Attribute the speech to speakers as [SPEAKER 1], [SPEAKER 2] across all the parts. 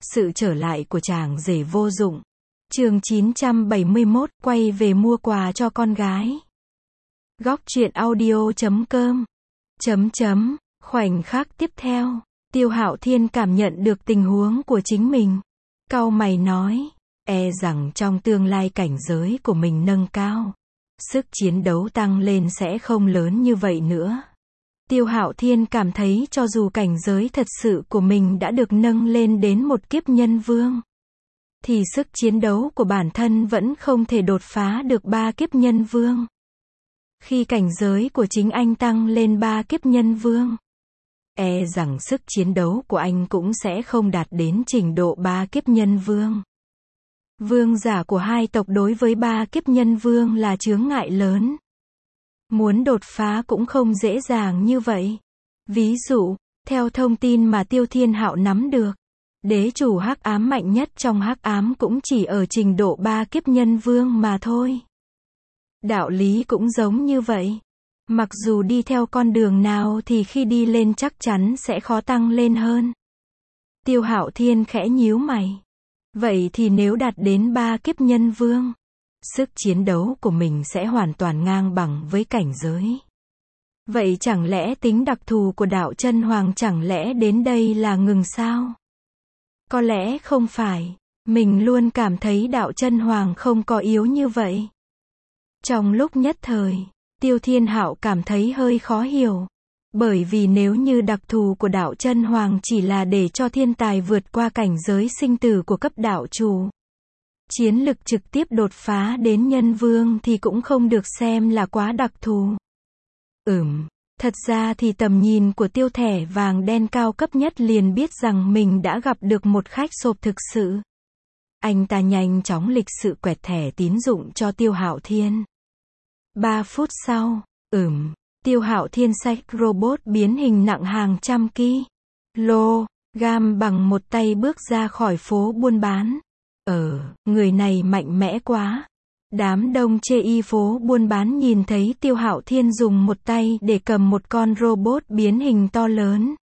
[SPEAKER 1] Sự trở lại của chàng rể vô dụng. Chương 971, quay về mua quà cho con gái. Góc truyện audio.com. Khoảnh khắc tiếp theo, Tiêu Hạo Thiên cảm nhận được tình huống của chính mình. Cau mày nói, e rằng trong tương lai cảnh giới của mình nâng cao, sức chiến đấu tăng lên sẽ không lớn như vậy nữa. Tiêu Hạo Thiên cảm thấy cho dù cảnh giới thật sự của mình đã được nâng lên đến một kiếp nhân vương, thì sức chiến đấu của bản thân vẫn không thể đột phá được 3 kiếp nhân vương. Khi cảnh giới của chính anh tăng lên 3 kiếp nhân vương, e rằng sức chiến đấu của anh cũng sẽ không đạt đến trình độ 3 kiếp nhân vương. Vương giả của hai tộc đối với 3 kiếp nhân vương là chướng ngại lớn. Muốn đột phá cũng không dễ dàng như vậy. Ví dụ, theo thông tin mà Tiêu Thiên Hạo nắm được, đế chủ hắc ám mạnh nhất trong hắc ám cũng chỉ ở trình độ 3 kiếp nhân vương mà thôi. Đạo lý cũng giống như vậy. Mặc dù đi theo con đường nào thì khi đi lên chắc chắn sẽ khó tăng lên hơn. Tiêu Hạo Thiên khẽ nhíu mày. Vậy thì nếu đạt đến 3 kiếp nhân vương, sức chiến đấu của mình sẽ hoàn toàn ngang bằng với cảnh giới. Vậy chẳng lẽ tính đặc thù của đạo chân hoàng chẳng lẽ đến đây là ngừng sao? Có lẽ không phải. Mình luôn cảm thấy đạo chân hoàng không có yếu như vậy. Trong lúc nhất thời, Tiêu Thiên Hạo cảm thấy hơi khó hiểu. Bởi vì nếu như đặc thù của đạo chân hoàng chỉ là để cho thiên tài vượt qua cảnh giới sinh tử của cấp đạo chủ, chiến lực trực tiếp đột phá đến nhân vương thì cũng không được xem là quá đặc thù. Thật ra thì tầm nhìn của Tiêu thẻ vàng đen cao cấp nhất liền biết rằng mình đã gặp được một khách sộp thực sự. Anh ta nhanh chóng lịch sự quẹt thẻ tín dụng cho Tiêu Hạo Thiên. 3 phút sau, Tiêu Hạo Thiên xách robot biến hình nặng hàng trăm kg bằng một tay bước ra khỏi phố buôn bán. Người này mạnh mẽ quá. Đám đông chê y phố buôn bán nhìn thấy Tiêu Hạo Thiên dùng một tay để cầm một con robot biến hình to lớn.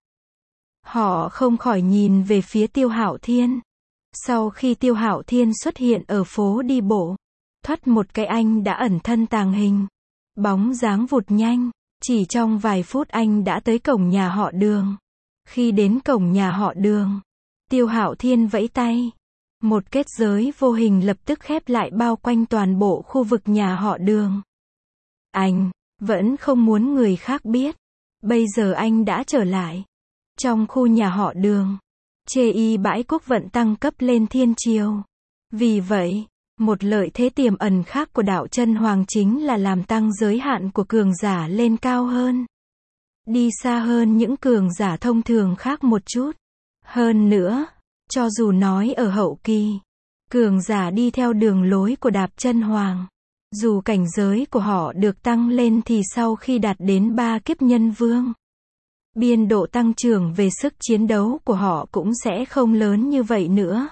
[SPEAKER 1] Họ không khỏi nhìn về phía Tiêu Hạo Thiên. Sau khi Tiêu Hạo Thiên xuất hiện ở phố đi bộ, thoắt một cái anh đã ẩn thân tàng hình. Bóng dáng vụt nhanh, chỉ trong vài phút anh đã tới cổng nhà họ Đường. Khi đến cổng nhà họ Đường, Tiêu Hạo Thiên vẫy tay. Một kết giới vô hình lập tức khép lại bao quanh toàn bộ khu vực nhà họ Đường. Anh vẫn không muốn người khác biết. Bây giờ anh đã trở lại. Trong khu nhà họ Đường, chê y bãi quốc vận tăng cấp lên thiên triều. Vì vậy, một lợi thế tiềm ẩn khác của đạo chân hoàng chính là làm tăng giới hạn của cường giả lên cao hơn. Đi xa hơn những cường giả thông thường khác một chút. Hơn nữa, cho dù nói ở hậu kỳ, cường giả đi theo đường lối của đạo chân hoàng, dù cảnh giới của họ được tăng lên thì sau khi đạt đến 3 kiếp nhân vương, biên độ tăng trưởng về sức chiến đấu của họ cũng sẽ không lớn như vậy nữa.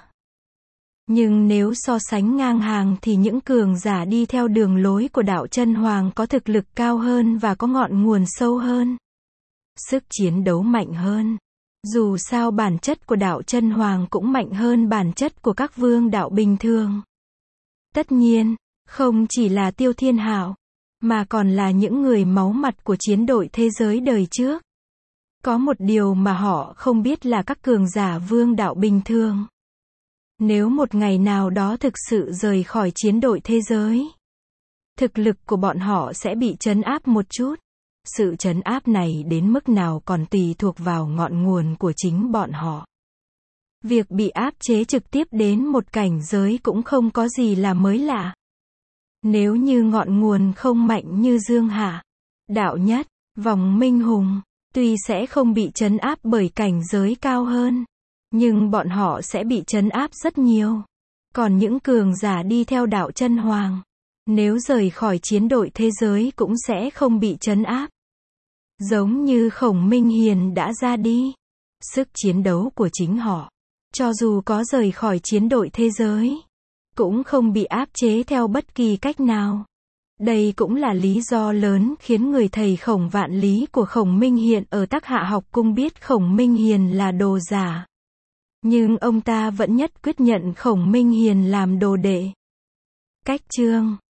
[SPEAKER 1] Nhưng nếu so sánh ngang hàng thì những cường giả đi theo đường lối của đạo chân hoàng có thực lực cao hơn và có ngọn nguồn sâu hơn. Sức chiến đấu mạnh hơn. Dù sao bản chất của đạo chân hoàng cũng mạnh hơn bản chất của các vương đạo bình thường. Tất nhiên, không chỉ là Tiêu Thiên Hạo, mà còn là những người máu mặt của chiến đội thế giới đời trước. Có một điều mà họ không biết là các cường giả vương đạo bình thường, nếu một ngày nào đó thực sự rời khỏi chiến đội thế giới, thực lực của bọn họ sẽ bị trấn áp một chút. Sự trấn áp này đến mức nào còn tùy thuộc vào ngọn nguồn của chính bọn họ. Việc bị áp chế trực tiếp đến một cảnh giới cũng không có gì là mới lạ. Nếu như ngọn nguồn không mạnh như Dương Hạ, Đạo Nhất, Vòng Minh Hùng, tuy sẽ không bị trấn áp bởi cảnh giới cao hơn, nhưng bọn họ sẽ bị trấn áp rất nhiều. Còn những cường giả đi theo đạo chân hoàng, nếu rời khỏi chiến đội thế giới cũng sẽ không bị trấn áp. Giống như Khổng Minh Hiền đã ra đi. Sức chiến đấu của chính họ, cho dù có rời khỏi chiến đội thế giới, cũng không bị áp chế theo bất kỳ cách nào. Đây cũng là lý do lớn khiến người thầy Khổng Vạn Lý của Khổng Minh Hiền ở Tắc Hạ học cung biết Khổng Minh Hiền là đồ giả. Nhưng ông ta vẫn nhất quyết nhận Khổng Minh Hiền làm đồ đệ. Cách chương